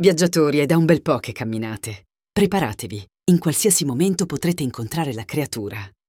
Viaggiatori, è da un bel po' che camminate. Preparatevi. In qualsiasi momento potrete incontrare la creatura.